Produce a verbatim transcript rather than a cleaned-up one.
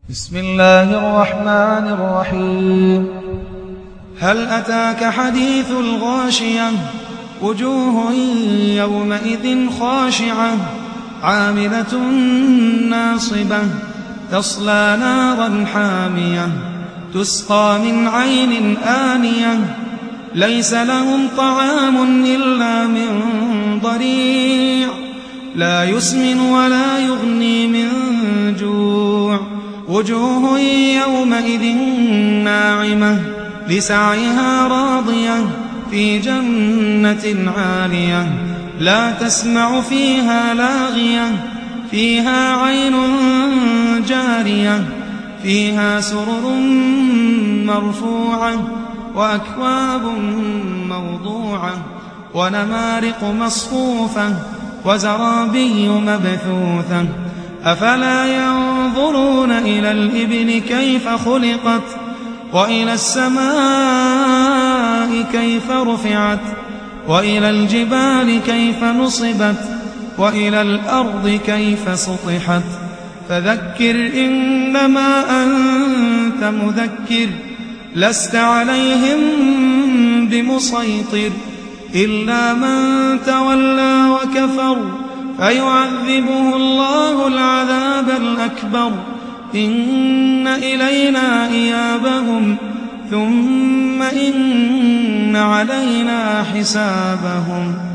بسم الله الرحمن الرحيم. هل أتاك حديث الغاشية؟ وجوه يومئذ خاشعة عاملة ناصبة تصلى نارا حامية تسقى من عين آنية ليس لهم طعام إلا من ضريع لا يسمن ولا يغني من جوع. وجوه يومئذ ناعمة لسعيها راضية في جنة عالية لا تسمع فيها لاغية فيها عين جارية فيها سرر مرفوعة وأكواب موضوعة ونمارق مصفوفة وزرابي مبثوثة. أفلا ينظرون إلى الإبل كيف خلقت وإلى السماء كيف رفعت وإلى الجبال كيف نصبت وإلى الأرض كيف سطحت. فذكر إنما أنت مذكر لست عليهم بمسيطر إلا من تولى وكفر فيعذبه الله العذاب الأكبر. إن إلينا إيابهم ثم إن علينا حسابهم.